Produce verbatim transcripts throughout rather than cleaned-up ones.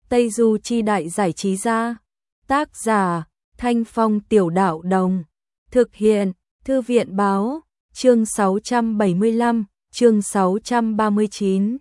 Tây Du Chi Đại Giải Trí Gia. Tác giả Thanh Phong Tiểu Đạo Đồng. Thực hiện Thư viện Báo. Chương sáu trăm bảy mươi lăm, chương sáu trăm ba mươi chín.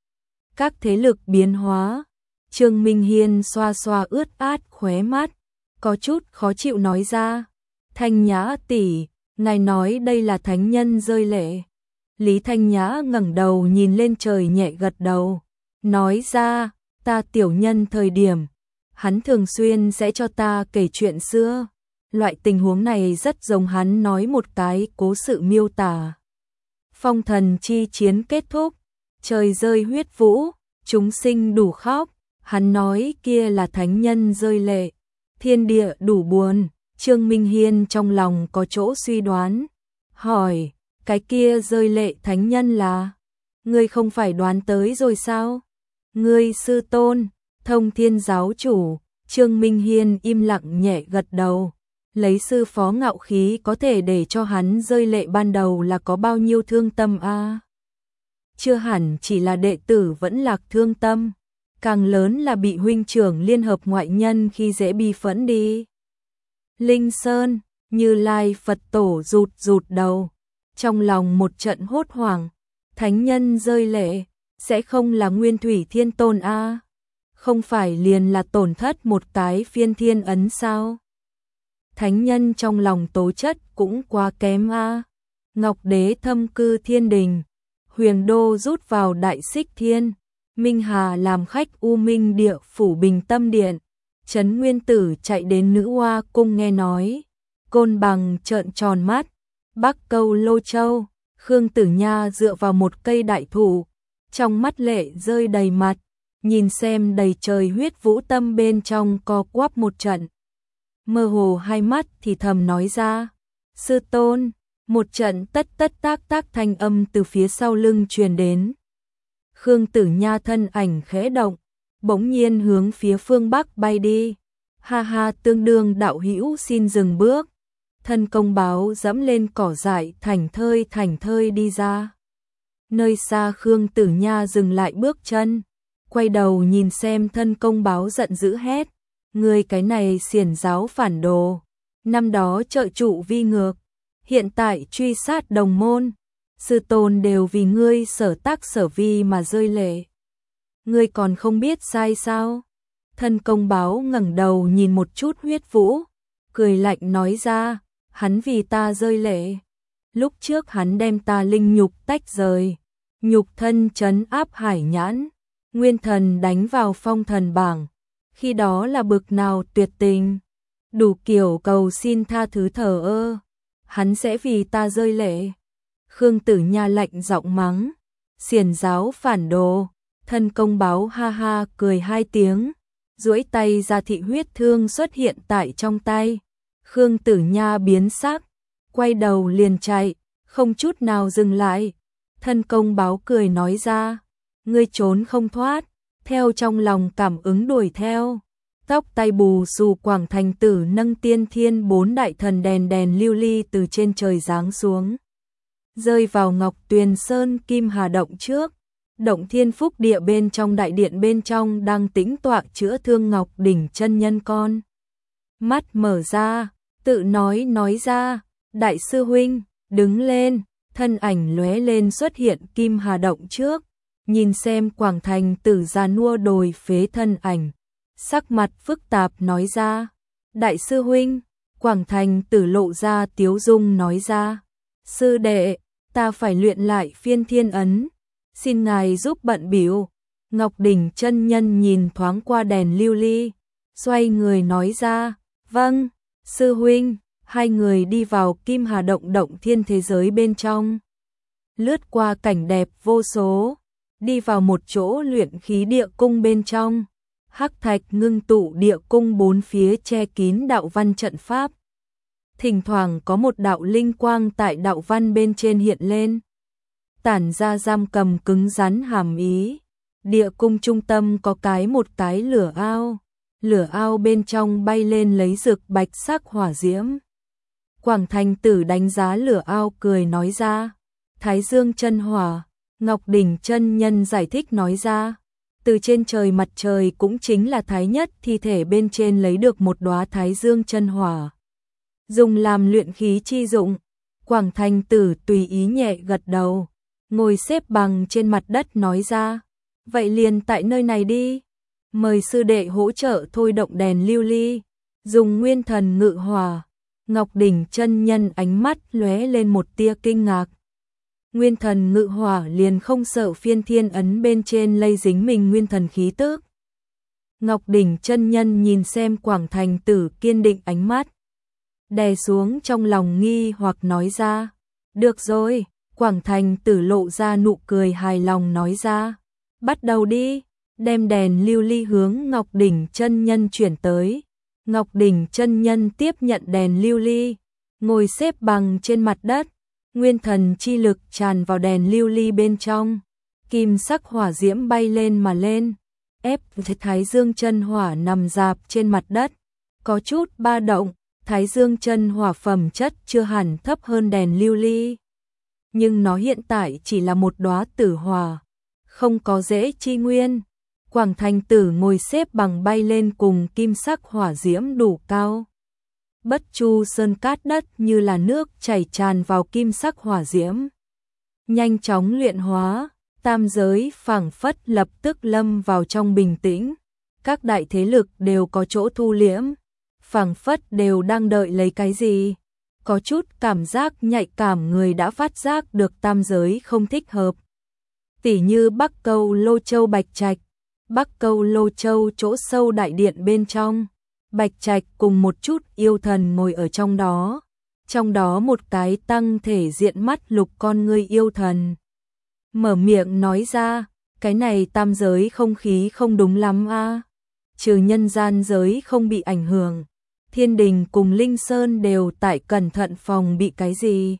Các thế lực biến hóa. Trương Minh Hiên xoa xoa ướt át khóe mắt, có chút khó chịu nói ra. Thanh Nhã tỷ, ngài nói đây là thánh nhân rơi lệ. Lý Thanh Nhã ngẩng đầu nhìn lên trời nhẹ gật đầu, nói ra, ta tiểu nhân thời điểm, hắn thường xuyên sẽ cho ta kể chuyện xưa. Loại tình huống này rất giống hắn nói một cái cố sự miêu tả. Phong thần chi chiến kết thúc, trời rơi huyết vũ, chúng sinh đủ khóc, hắn nói kia là thánh nhân rơi lệ, thiên địa đủ buồn. Trương Minh Hiên trong lòng có chỗ suy đoán, hỏi, cái kia rơi lệ thánh nhân là? Ngươi không phải đoán tới rồi sao? Ngươi sư tôn, Thông Thiên giáo chủ. Trương Minh Hiên im lặng nhẹ gật đầu, lấy sư phó ngạo khí có thể để cho hắn rơi lệ ban đầu là có bao nhiêu thương tâm a? À? Chưa hẳn chỉ là đệ tử vẫn lạc thương tâm, càng lớn là bị huynh trưởng liên hợp ngoại nhân khi dễ bi phẫn đi. Linh Sơn, Như Lai Phật tổ rụt rụt đầu, trong lòng một trận hốt hoảng, thánh nhân rơi lệ, sẽ không là Nguyên Thủy Thiên Tôn a? À? Không phải liền là tổn thất một cái phiên thiên ấn sao? Thánh nhân trong lòng tố chất cũng quá kém a. À? Ngọc Đế thâm cư thiên đình, Huyền Đô rút vào Đại Xích Thiên, Minh Hà làm khách U Minh Địa phủ Bình Tâm Điện, Trấn Nguyên Tử chạy đến Nữ Hoa cung nghe nói, Côn Bằng trợn tròn mắt, Bắc Câu Lô Châu, Khương Tử Nha dựa vào một cây đại thụ, trong mắt lệ rơi đầy mặt, nhìn xem đầy trời huyết vũ tâm bên trong co quắp một trận. Mơ hồ hai mắt thì thầm nói ra, sư tôn. Một trận tất tất tác tác thanh âm từ phía sau lưng truyền đến. Khương Tử Nha thân ảnh khẽ động, bỗng nhiên hướng phía phương Bắc bay đi. Ha ha, tương đương đạo hữu xin dừng bước. Thân công báo dẫm lên cỏ dại thảnh thơi thảnh thơi đi ra. Nơi xa Khương Tử Nha dừng lại bước chân, quay đầu nhìn xem thân công báo giận dữ hét, ngươi cái này xiển giáo phản đồ, năm đó trợ trụ vi ngược, hiện tại truy sát đồng môn, sư tôn đều vì ngươi sở tác sở vi mà rơi lệ. Ngươi còn không biết sai sao? Thân công báo ngẩng đầu nhìn một chút huyết vũ, cười lạnh nói ra, hắn vì ta rơi lệ. Lúc trước hắn đem ta linh nhục tách rời, nhục thân trấn áp hải nhãn, nguyên thần đánh vào phong thần bảng, khi đó là bực nào tuyệt tình, đủ kiểu cầu xin tha thứ thờ ơ. Hắn sẽ vì ta rơi lệ. Khương Tử Nha lạnh giọng mắng, xiển giáo phản đồ. Thân công báo ha ha cười hai tiếng, duỗi tay ra, thị huyết thương xuất hiện tại trong tay. Khương Tử Nha biến sắc, quay đầu liền chạy, không chút nào dừng lại. Thân công báo cười nói ra, ngươi trốn không thoát, theo trong lòng cảm ứng đuổi theo. Tóc tay bù xù Quảng Thành Tử nâng tiên thiên bốn đại thần đèn đèn lưu ly từ trên trời giáng xuống, rơi vào Ngọc Tuyền Sơn Kim Hà động trước. Động Thiên Phúc Địa bên trong đại điện bên trong đang tĩnh tọa chữa thương Ngọc Đỉnh chân nhân con. Mắt mở ra, tự nói nói ra, đại sư huynh, đứng lên. Thân ảnh lóe lên xuất hiện Kim Hà động trước, nhìn xem Quảng Thành Tử già nua đồi phế thân ảnh, sắc mặt phức tạp nói ra, đại sư huynh. Quảng Thành Tử lộ ra tiếu dung nói ra, sư đệ, ta phải luyện lại phiên thiên ấn, xin ngài giúp bận bịu. Ngọc Đỉnh chân nhân nhìn thoáng qua đèn lưu ly, xoay người nói ra, vâng, sư huynh. Hai người đi vào Kim Hà động động thiên thế giới bên trong, lướt qua cảnh đẹp vô số, đi vào một chỗ luyện khí địa cung bên trong. Hắc thạch ngưng tụ địa cung bốn phía che kín đạo văn trận pháp. Thỉnh thoảng có một đạo linh quang tại đạo văn bên trên hiện lên, tản ra giam cầm cứng rắn hàm ý. Địa cung trung tâm có cái một cái lửa ao, lửa ao bên trong bay lên lấy rực bạch sắc hỏa diễm. Quảng Thành Tử đánh giá lửa ao cười nói ra, Thái Dương chân hỏa. Ngọc Đỉnh chân nhân giải thích nói ra, từ trên trời mặt trời cũng chính là thái nhất thi thể bên trên lấy được một đóa thái dương chân hỏa. Dùng làm luyện khí chi dụng, Quảng Thành Tử tùy ý nhẹ gật đầu, ngồi xếp bằng trên mặt đất nói ra, vậy liền tại nơi này đi, mời sư đệ hỗ trợ thôi động đèn lưu ly, dùng nguyên thần ngự hỏa. Ngọc Đỉnh chân nhân ánh mắt lóe lên một tia kinh ngạc. Nguyên thần ngự hỏa liền không sợ phiên thiên ấn bên trên lây dính mình nguyên thần khí tức. Ngọc Đỉnh chân nhân nhìn xem Quảng Thành Tử kiên định ánh mắt, đè xuống trong lòng nghi hoặc nói ra, được rồi. Quảng Thành Tử lộ ra nụ cười hài lòng nói ra, bắt đầu đi, đem đèn lưu ly hướng Ngọc Đỉnh chân nhân chuyển tới. Ngọc Đỉnh chân nhân tiếp nhận đèn lưu ly, ngồi xếp bằng trên mặt đất, nguyên thần chi lực tràn vào đèn lưu ly bên trong, kim sắc hỏa diễm bay lên mà lên, ép thái dương chân hỏa nằm rạp trên mặt đất, có chút ba động. Thái dương chân hỏa phẩm chất chưa hẳn thấp hơn đèn lưu ly, nhưng nó hiện tại chỉ là một đóa tử hỏa, không có dễ chi nguyên. Quảng Thành Tử ngồi xếp bằng bay lên cùng kim sắc hỏa diễm đủ cao. Bất chu sơn cát đất như là nước chảy tràn vào kim sắc hỏa diễm, nhanh chóng luyện hóa, tam giới phảng phất lập tức lâm vào trong bình tĩnh, các đại thế lực đều có chỗ thu liễm, phảng phất đều đang đợi lấy cái gì. Có chút cảm giác nhạy cảm người đã phát giác được tam giới không thích hợp. Tỉ như Bắc Câu Lô Châu Bạch Trạch, Bắc Câu Lô Châu chỗ sâu đại điện bên trong, Bạch Trạch cùng một chút yêu thần ngồi ở trong đó, trong đó một cái tăng thể diện mắt lục con ngươi yêu thần. Mở miệng nói ra, cái này tam giới không khí không đúng lắm a, trừ nhân gian giới không bị ảnh hưởng. Thiên Đình cùng Linh Sơn đều tại cẩn thận phòng bị cái gì.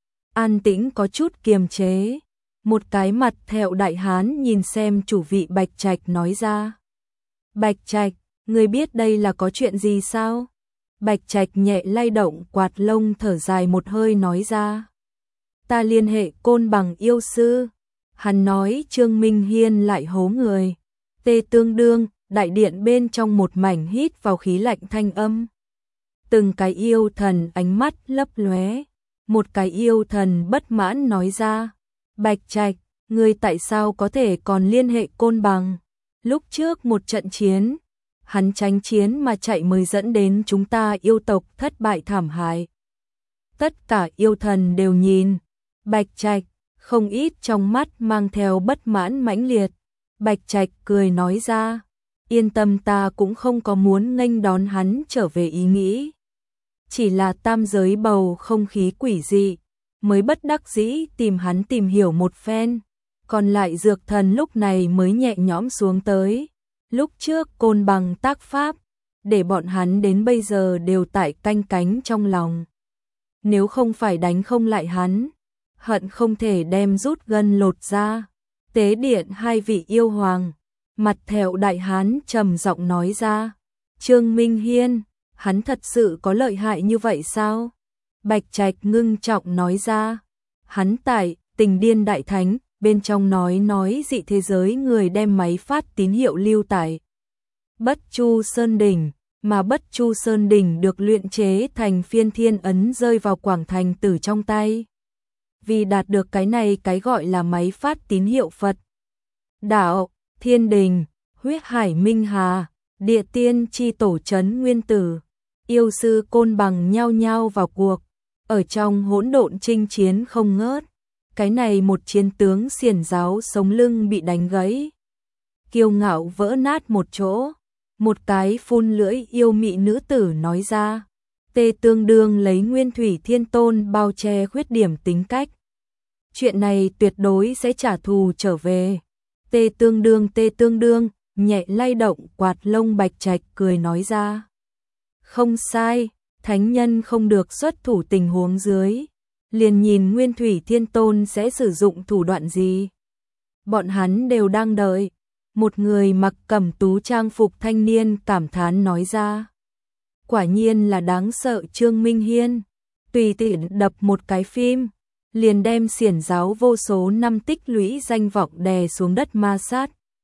An tĩnh có chút kiềm chế. Một cái mặt thẹo đại hán nhìn xem chủ vị Bạch Trạch nói ra. Bạch Trạch, ngươi biết đây là có chuyện gì sao? Bạch Trạch nhẹ lay động quạt lông thở dài một hơi nói ra. Ta liên hệ Côn Bằng yêu sư. Hắn nói Trương Minh Hiên lại hố người. Tê tương đương, đại điện bên trong một mảnh hít vào khí lạnh thanh âm. Từng cái yêu thần ánh mắt lấp lóe, một cái yêu thần bất mãn nói ra, Bạch Trạch, ngươi tại sao có thể còn liên hệ Côn Bằng? Lúc trước một trận chiến, hắn tránh chiến mà chạy mới dẫn đến chúng ta yêu tộc thất bại thảm hại. Tất cả yêu thần đều nhìn, Bạch Trạch, không ít trong mắt mang theo bất mãn mãnh liệt. Bạch Trạch cười nói ra, yên tâm, ta cũng không có muốn nghênh đón hắn trở về ý nghĩ. Chỉ là tam giới bầu không khí quỷ dị, mới bất đắc dĩ tìm hắn tìm hiểu một phen, còn lại dược thần lúc này mới nhẹ nhõm xuống tới. Lúc trước Côn Bằng tác pháp, để bọn hắn đến bây giờ đều tại canh cánh trong lòng. Nếu không phải đánh không lại hắn, hận không thể đem rút gân lột ra. Tế điện hai vị yêu hoàng, mặt thẹo đại hán trầm giọng nói ra, Trương Minh Hiên, hắn thật sự có lợi hại như vậy sao? Bạch Trạch ngưng trọng nói ra, hắn tại Tình Điên Đại Thánh, bên trong nói nói dị thế giới người đem máy phát tín hiệu lưu tải. Bất Chu Sơn Đỉnh, mà Bất Chu Sơn Đỉnh được luyện chế thành phiên thiên ấn rơi vào Quảng Thành Tử trong tay. Vì đạt được cái này cái gọi là máy phát tín hiệu Phật đạo, Thiên Đình, Huyết Hải Minh Hà, Địa Tiên chi tổ trấn Nguyên Tử, yêu sư Côn Bằng nhao nhao vào cuộc, ở trong hỗn độn chinh chiến không ngớt. Cái này một chiến tướng xiển giáo sống lưng bị đánh gãy, kiêu ngạo vỡ nát một chỗ. Một cái phun lưỡi yêu mị nữ tử nói ra, tê tương đương lấy Nguyên Thủy Thiên Tôn bao che khuyết điểm tính cách. Chuyện này tuyệt đối sẽ trả thù trở về. Tê tương đương tê tương đương, nhẹ lay động quạt lông Bạch Trạch cười nói ra. Không sai, thánh nhân không được xuất thủ tình huống dưới. Liền nhìn Nguyên Thủy Thiên Tôn sẽ sử dụng thủ đoạn gì. Bọn hắn đều đang đợi. Một người mặc cẩm tú trang phục thanh niên cảm thán nói ra. Quả nhiên là đáng sợ Trương Minh Hiên. Tùy tiện đập một cái phim, liền đem xiển giáo vô số năm tích lũy danh vọng đè xuống đất ma sát.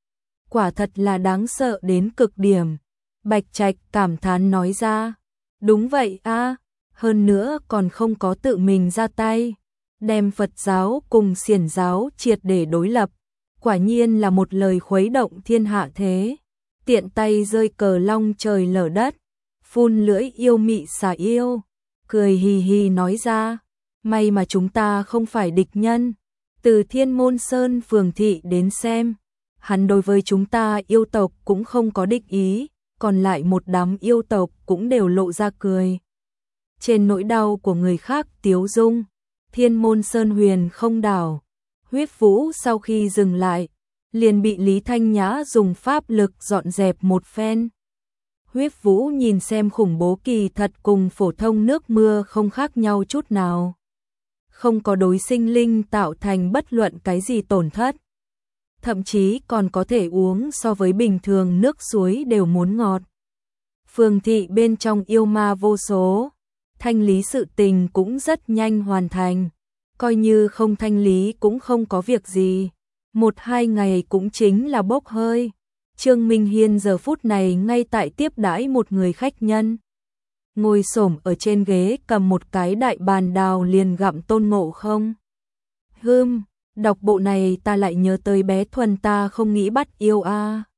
quả thật là đáng sợ đến cực điểm. Bạch Trạch cảm thán nói ra, đúng vậy a, hơn nữa còn không có tự mình ra tay, đem Phật giáo cùng Xiển giáo triệt để đối lập, quả nhiên là một lời khuấy động thiên hạ thế. Tiện tay rơi cờ long trời lở đất, phun lưỡi yêu mị xà yêu, cười hì hì nói ra, may mà chúng ta không phải địch nhân. Từ Thiên Môn Sơn phường thị đến xem, hắn đối với chúng ta yêu tộc cũng không có địch ý, còn lại một đám yêu tộc cũng đều lộ ra cười. Trên nỗi đau của người khác tiếu dung, Thiên Môn Sơn huyền không đảo. Huyết Vũ sau khi dừng lại, liền bị Lý Thanh Nhã dùng pháp lực dọn dẹp một phen. Huyết Vũ nhìn xem khủng bố kỳ thật cùng phổ thông nước mưa không khác nhau chút nào. Không có đối sinh linh tạo thành bất luận cái gì tổn thất. Thậm chí còn có thể uống so với bình thường nước suối đều muốn ngọt. Phường thị bên trong yêu ma vô số, thanh lý sự tình cũng rất nhanh hoàn thành. Coi như không thanh lý cũng không có việc gì. Một hai ngày cũng chính là bốc hơi. Trương Minh Hiên giờ phút này ngay tại tiếp đãi một người khách nhân. Ngồi xổm ở trên ghế cầm một cái đại bàn đào liền gặm Tôn Ngộ Không. Hưm, đọc bộ này ta lại nhớ tới bé Thuần ta không nghĩ bắt yêu a.